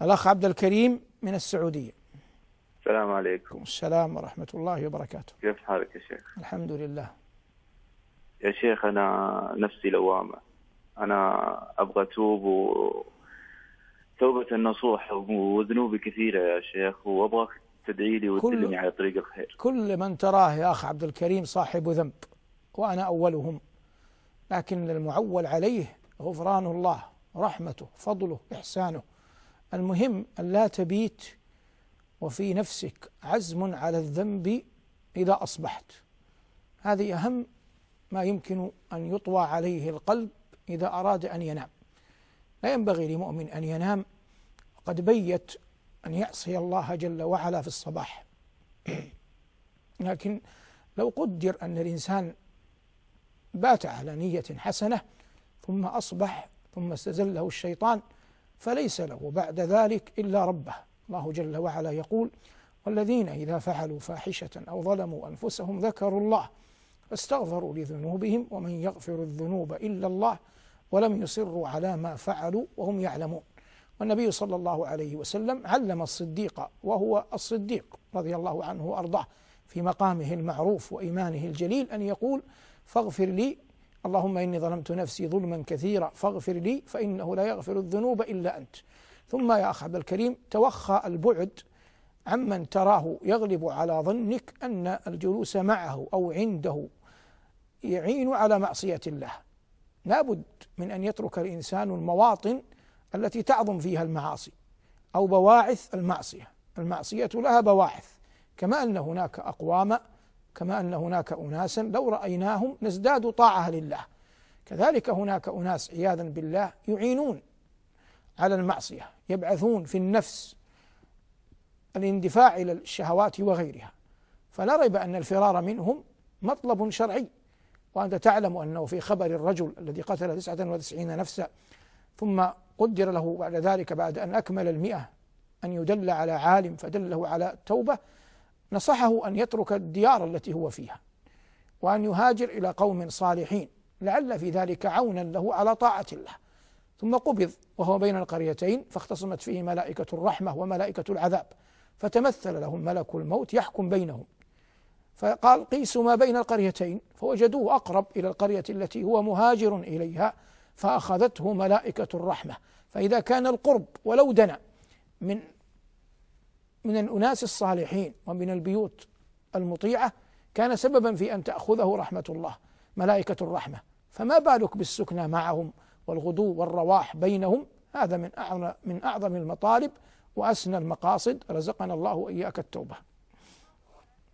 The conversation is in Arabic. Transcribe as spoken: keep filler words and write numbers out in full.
الأخ عبد الكريم من السعودية. السلام عليكم. السلام ورحمة الله وبركاته. كيف حالك يا شيخ؟ الحمد لله. يا شيخ أنا نفسي لوامة، أنا أبغى أتوب و توبة النصوح، وذنوبي كثيرة يا شيخ، وأبغاك تدعي لي وتدلني على طريق الخير. كل من تراه يا أخ عبد الكريم صاحب ذنب، وأنا أولهم، لكن المعول عليه غفران الله، رحمته، فضله، إحسانه. المهم أن لا تبيت وفي نفسك عزم على الذنب إذا أصبحت. هذه أهم ما يمكن أن يطوى عليه القلب إذا أراد أن ينام. لا ينبغي لمؤمن أن ينام قد بيت أن يعصي الله جل وعلا في الصباح. لكن لو قدر أن الإنسان بات على نية حسنة ثم أصبح ثم استزله الشيطان فليس له بعد ذلك إلا ربه. الله جل وعلا يقول: والذين إذا فعلوا فاحشة أو ظلموا أنفسهم ذكروا الله فاستغفروا لذنوبهم ومن يغفر الذنوب إلا الله ولم يصروا على ما فعلوا وهم يعلمون. والنبي صلى الله عليه وسلم علم الصديق وهو الصديق رضي الله عنه وأرضاه في مقامه المعروف وإيمانه الجليل أن يقول: فاغفر لي اللهم إني ظلمت نفسي ظلما كثيرا فاغفر لي فإنه لا يغفر الذنوب إلا أنت. ثم يا أخ عبد الكريم توخى البعد عمن تراه يغلب على ظنك أن الجلوس معه أو عنده يعين على معصية الله. لا بد من أن يترك الإنسان المواطن التي تعظم فيها المعاصي أو بواعث المعصية. المعصية لها بواعث، كما أن هناك أقواما، كما أن هناك أناسا لو رأيناهم نزداد طاعة لله، كذلك هناك أناس عياذا بالله يعينون على المعصية، يبعثون في النفس الاندفاع إلى الشهوات وغيرها. فلا ريب أن الفرار منهم مطلب شرعي. وأنت تعلم أنه في خبر الرجل الذي قتل تسعة وتسعين نفسا ثم قدر له بعد ذلك بعد أن أكمل المئة أن يدل على عالم فدله على التوبة، نصحه أن يترك الديار التي هو فيها وأن يهاجر إلى قوم صالحين لعل في ذلك عونا له على طاعة الله. ثم قبض وهو بين القريتين فاختصمت فيه ملائكة الرحمة وملائكة العذاب، فتمثل لهم ملك الموت يحكم بينهم، فقال: قيسوا ما بين القريتين، فوجدوه أقرب إلى القرية التي هو مهاجر إليها فأخذته ملائكة الرحمة. فإذا كان القرب ولو دنا من من الأناس الصالحين ومن البيوت المطيعة كان سببا في أن تأخذه رحمة الله ملائكة الرحمة، فما بالك بالسكنى معهم والغدو والرواح بينهم؟ هذا من أعظم من أعظم المطالب وأسنى المقاصد. رزقنا الله وإياك التوبة.